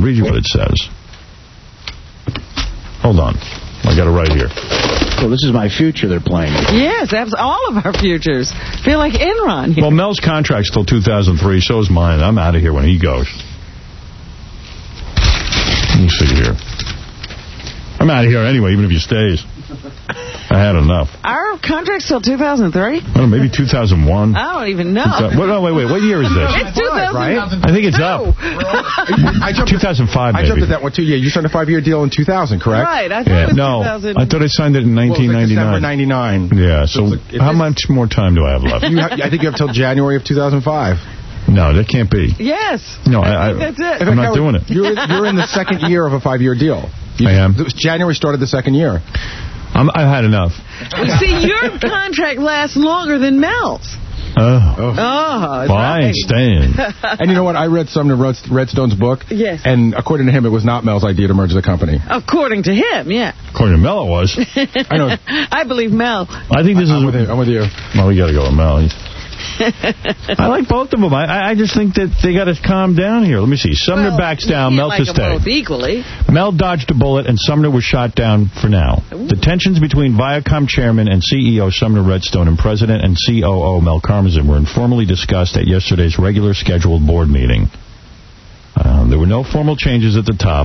I'll read you what it says. Hold on. I got it right here. Well, this is my future they're playing. Yes, that's all of our futures. Feel like Enron here. Well, Mel's contract's till 2003. So is mine. I'm out of here when he goes. Let me see here. I'm out of here anyway, even if he stays. I had enough. Our contract's till 2003? I don't know, maybe 2001. I don't even know. Wait. What year is this? It's 2000. Right? I think it's up. I jumped 2005, maybe. I jumped at that one, too. Yeah, you signed a 5-year deal in 2000, correct? Right. I thought it was 2000. I thought I signed it in 1999. December 99. Yeah, so how much more time do I have left? I think you have till January of 2005. No, that can't be. Yes. No, I think that's it. I'm not doing it. You're in the second year of a 5-year deal. I am. January started the second year. I've had enough. See, your contract lasts longer than Mel's. Well, I ain't staying. And you know what? I read Sumner Redstone's book. Yes. And according to him, it was not Mel's idea to merge the company. According to him, yeah. According to Mel, it was. I know. I believe Mel. I think this is... I'm with you. Well, we got to go with Mel. I like both of them. I just think that they got to calm down here. Let me see. Sumner backs down, Mel to stay. Both equally. Mel dodged a bullet, and Sumner was shot down for now. Ooh. The tensions between Viacom chairman and CEO Sumner Redstone and president and COO Mel Karmazin were informally discussed at yesterday's regular scheduled board meeting. There were no formal changes at the top.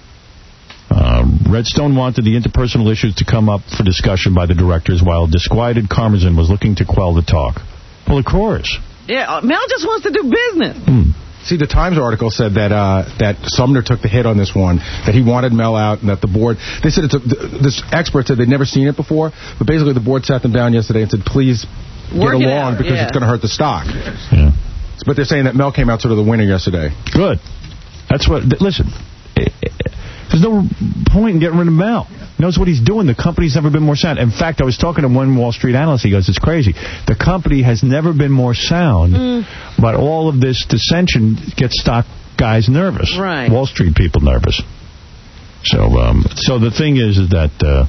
Redstone wanted the interpersonal issues to come up for discussion by the directors, while disquieted Karmazin was looking to quell the talk. Well, of course. Yeah, Mel just wants to do business. See, the Times article said that Sumner took the hit on this one, that he wanted Mel out, and that the board... They said this expert said they'd never seen it before, but basically the board sat them down yesterday and said, please get along because it's going to hurt the stock. Yeah. But they're saying that Mel came out sort of the winner yesterday. Good. That's what... Listen, there's no point in getting rid of Mel. He knows what he's doing. The company's never been more sound. In fact, I was talking to one Wall Street analyst. He goes, it's crazy. The company has never been more sound, but all of this dissension gets stock guys nervous. Right. Wall Street people nervous. So the thing is that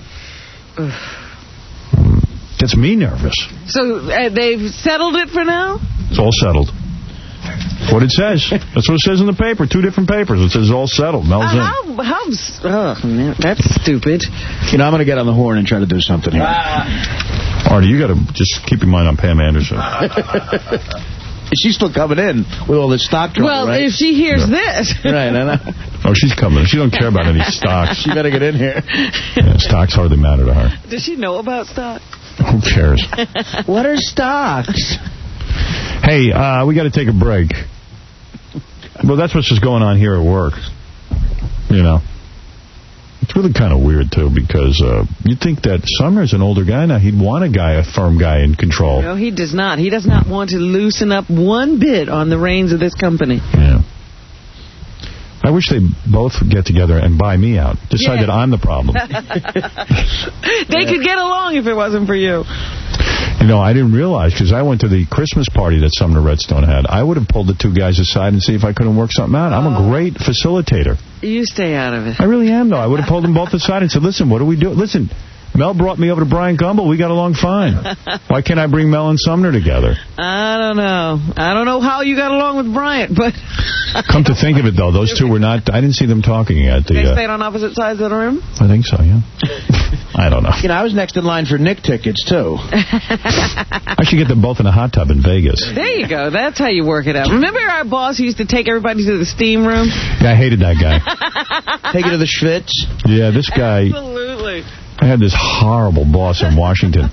gets me nervous. So they've settled it for now? It's all settled. What it says. That's what it says in the paper. 2 different papers. It says all settled. Mel's in. That's stupid. You know, I'm going to get on the horn and try to do something here. Artie, you got to just keep your mind on Pam Anderson. She's still coming in with all this stock trouble, well, right? if she hears this. Right, I know. Oh, she's coming. She don't care about any stocks. She better get in here. Yeah, stocks hardly matter to her. Does she know about stocks? Who cares? What are stocks? Hey, we got to take a break. Well, that's what's just going on here at work. You know. It's really kind of weird, too, because you'd think that Sumner's an older guy now. He'd want a firm guy in control. No, he does not. He does not want to loosen up one bit on the reins of this company. Yeah. I wish they'd both get together and buy me out. Decide that I'm the problem. They could get along if it wasn't for you. You know, I didn't realize, because I went to the Christmas party that Sumner Redstone had. I would have pulled the 2 guys aside and see if I couldn't work something out. I'm a great facilitator. You stay out of it. I really am, though. I would have pulled them both aside and said, listen, what do we do? Listen, Mel brought me over to Brian Gumbel. We got along fine. Why can't I bring Mel and Sumner together? I don't know. I don't know how you got along with Bryant, but... Come to think of it, though, those 2 were not... I didn't see them talking at the... They stayed on opposite sides of the room? I think so, yeah. I don't know. You know, I was next in line for Nick tickets, too. I should get them both in a hot tub in Vegas. There you go. That's how you work it out. Remember our boss used to take everybody to the steam room? Yeah, I hated that guy. Take it to the Schwitz? Yeah, this guy... Absolutely. I had this horrible boss in Washington.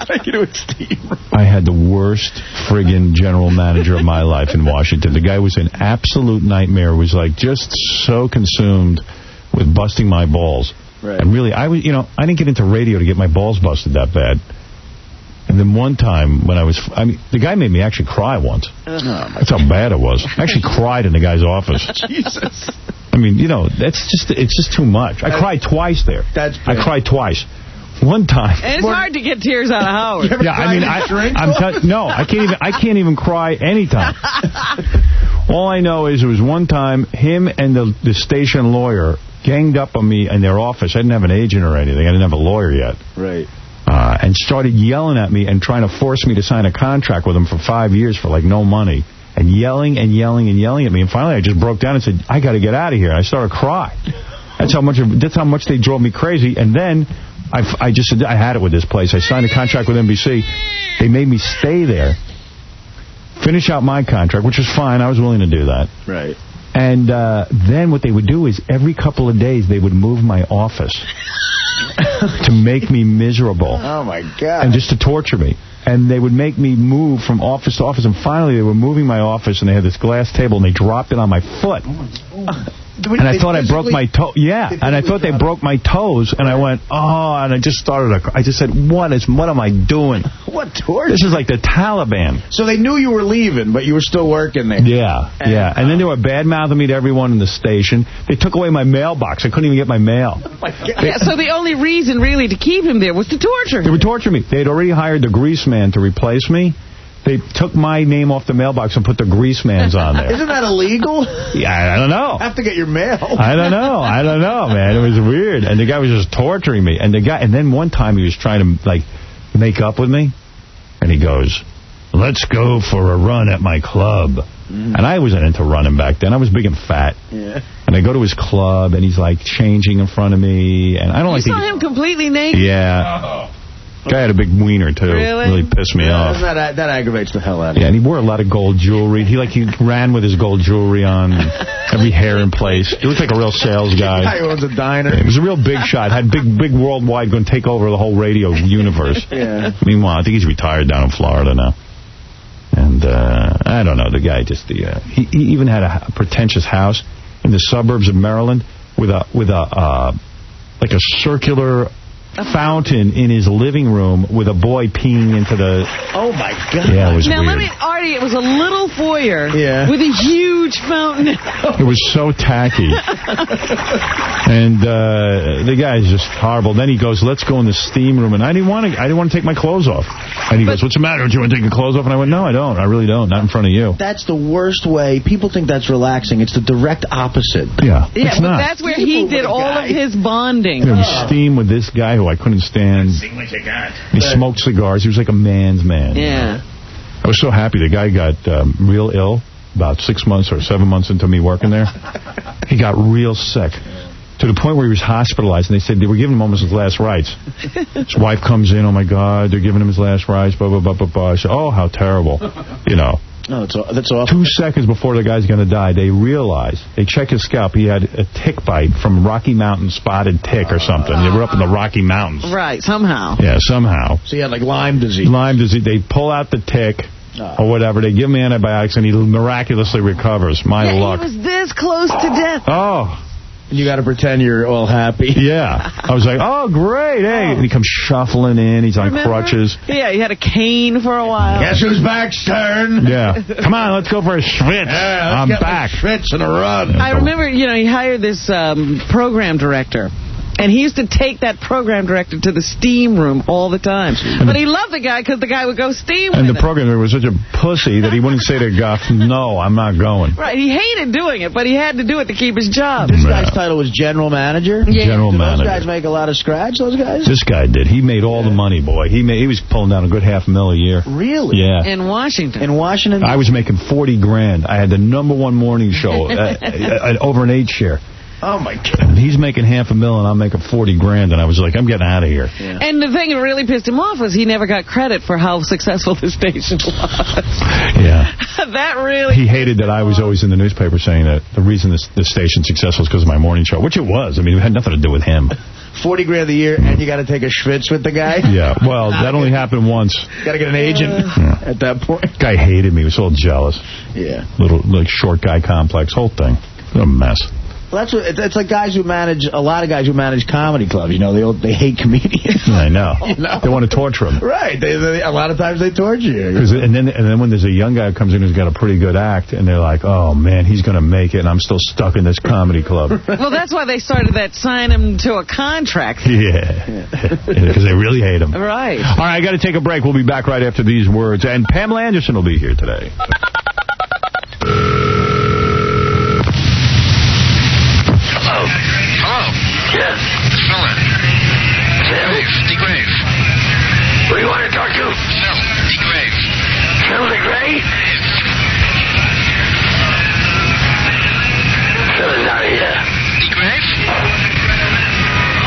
I had the worst friggin' general manager of my life in Washington. The guy was an absolute nightmare. Was like just so consumed with busting my balls. Right. And really, I didn't get into radio to get my balls busted that bad. And then one time when the guy made me actually cry once. That's how bad it was. I actually cried in the guy's office. Jesus. I mean, you know, it's just too much. I cried twice there. I cried twice. One time. And it's hard to get tears out of Howard. Yeah, I mean, I can't even cry anytime. All I know is it was one time him and the station lawyer ganged up on me in their office. I didn't have an agent or anything. I didn't have a lawyer yet. Right. And started yelling at me and trying to force me to sign a contract with them for 5 years for, like, no money. and yelling and yelling and yelling at me. And finally, I just broke down and said, I got to get out of here. And I started crying. That's how much they drove me crazy. And then I just said, I had it with this place. I signed a contract with NBC. They made me stay there, finish out my contract, which was fine. I was willing to do that. Right. And then what they would do is every couple of days they would move my office to make me miserable. Oh, my God. And just to torture me. And they would make me move from office to office. And finally they were moving my office, and they had this glass table, and they dropped it on my foot. And I thought I broke my toe. Yeah, and I thought they broke my toes, and I went, oh, and I just I just said, what am I doing? What torture? This is like the Taliban. So they knew you were leaving, but you were still working there. Yeah. And then they were bad-mouthing me to everyone in the station. They took away my mailbox. I couldn't even get my mail. Oh my God. Yeah, so the only reason, really, to keep him there was to torture him. They would torture me. They had already hired the grease man to replace me. They took my name off the mailbox and put the grease man's on there. Isn't that illegal? Yeah, I don't know. Have to get your mail. I don't know, man. It was weird. And the guy was just torturing me. And then one time he was trying to, like, make up with me. And he goes, let's go for a run at my club. And I wasn't into running back then. I was big and fat. Yeah. And I go to his club, and he's, like, changing in front of me. And I don't You saw him completely naked? Yeah. Guy had a big wiener, too. Really pissed me off. That aggravates the hell out of me. Yeah, and he wore a lot of gold jewelry. He ran with his gold jewelry on, every hair in place. He looked like a real sales guy. Guy owns a diner. He was a real big shot. Had big worldwide, going to take over the whole radio universe. Yeah. Meanwhile, I think he's retired down in Florida now. And I don't know, the guy just he even had a pretentious house in the suburbs of Maryland with a like a circular fountain in his living room with a boy peeing into the... Oh, my God. Yeah, it was now, weird. Artie, it was a little foyer with a huge fountain. It was so tacky. And the guy's just horrible. Then he goes, let's go in the steam room. And I didn't want to take my clothes off. And he goes, what's the matter? Do you want to take your clothes off? And I went, no, I don't. I really don't. Not in front of you. That's the worst way. People think that's relaxing. It's the direct opposite. Yeah, it's not. That's where he did all of his bonding. There was steam with this guy who I couldn't stand. He smoked cigars. He was like a man's man. Yeah. I was so happy. The guy got real ill about 6 months or 7 months into me working there. He got real sick to the point where he was hospitalized, and they said they were giving him almost his last rites. His wife comes in, oh, my God, they're giving him his last rites, blah, blah, blah, blah, blah. I said, oh, how terrible, you know. Oh, that's awful. 2 seconds before the guy's going to die, they realized, they check his scalp, he had a tick bite from Rocky Mountain spotted tick or something. They were up in the Rocky Mountains. Right, somehow. Yeah, somehow. So he had like Lyme disease. Lyme disease. They pull out the tick or whatever. They give him antibiotics, and he miraculously recovers. My luck. He was this close to death. Oh. You got to pretend you're all happy. Yeah. I was like, oh, great. Hey. And he comes shuffling in. He's on crutches. Yeah, he had a cane for a while. Guess who's back, Stern? Yeah. Come on, let's go for a schwitz. Yeah, I'm back. Schwitz and a run. I remember, he hired this program director. And he used to take that program director to the steam room all the time. But he loved the guy because the guy would go steam with him. And the program director was such a pussy that he wouldn't say to Guff, no, I'm not going. Right. He hated doing it, but he had to do it to keep his job. This guy's title was general manager? Yeah. General manager. Those guys make a lot of scratch, those guys? This guy did. He made all the money, boy. He was pulling down a good $500,000 a year. Really? Yeah. In Washington. In Washington? I was making $40,000. I had the #1 morning show over an 8 share. Oh, my God. And he's making $500,000 and I'm making $40,000. And I was like, I'm getting out of here. Yeah. And the thing that really pissed him off was he never got credit for how successful the station was. Yeah. That really... He hated that I was always in the newspaper saying that the reason the station's successful is because of my morning show, which it was. I mean, it had nothing to do with him. $40,000 a year, and you got to take a schwitz with the guy? Yeah, well, that only happened once. Got to get an agent at that point. Guy hated me. He was all jealous. Yeah. Little, like, short guy complex. Whole thing. What a mess. Well, that's what, it's like guys who manage, a lot of guys who manage comedy clubs, they hate comedians. I know. They want to torture them. Right. A lot of times they torture you. And then when there's a young guy who comes in who's got a pretty good act, and they're like, oh, man, he's going to make it, and I'm still stuck in this comedy club. Well, that's why they started that sign him to a contract. Yeah. Because they really hate him. Right. All right, I got to take a break. We'll be back right after these words. And Pamela Anderson will be here today.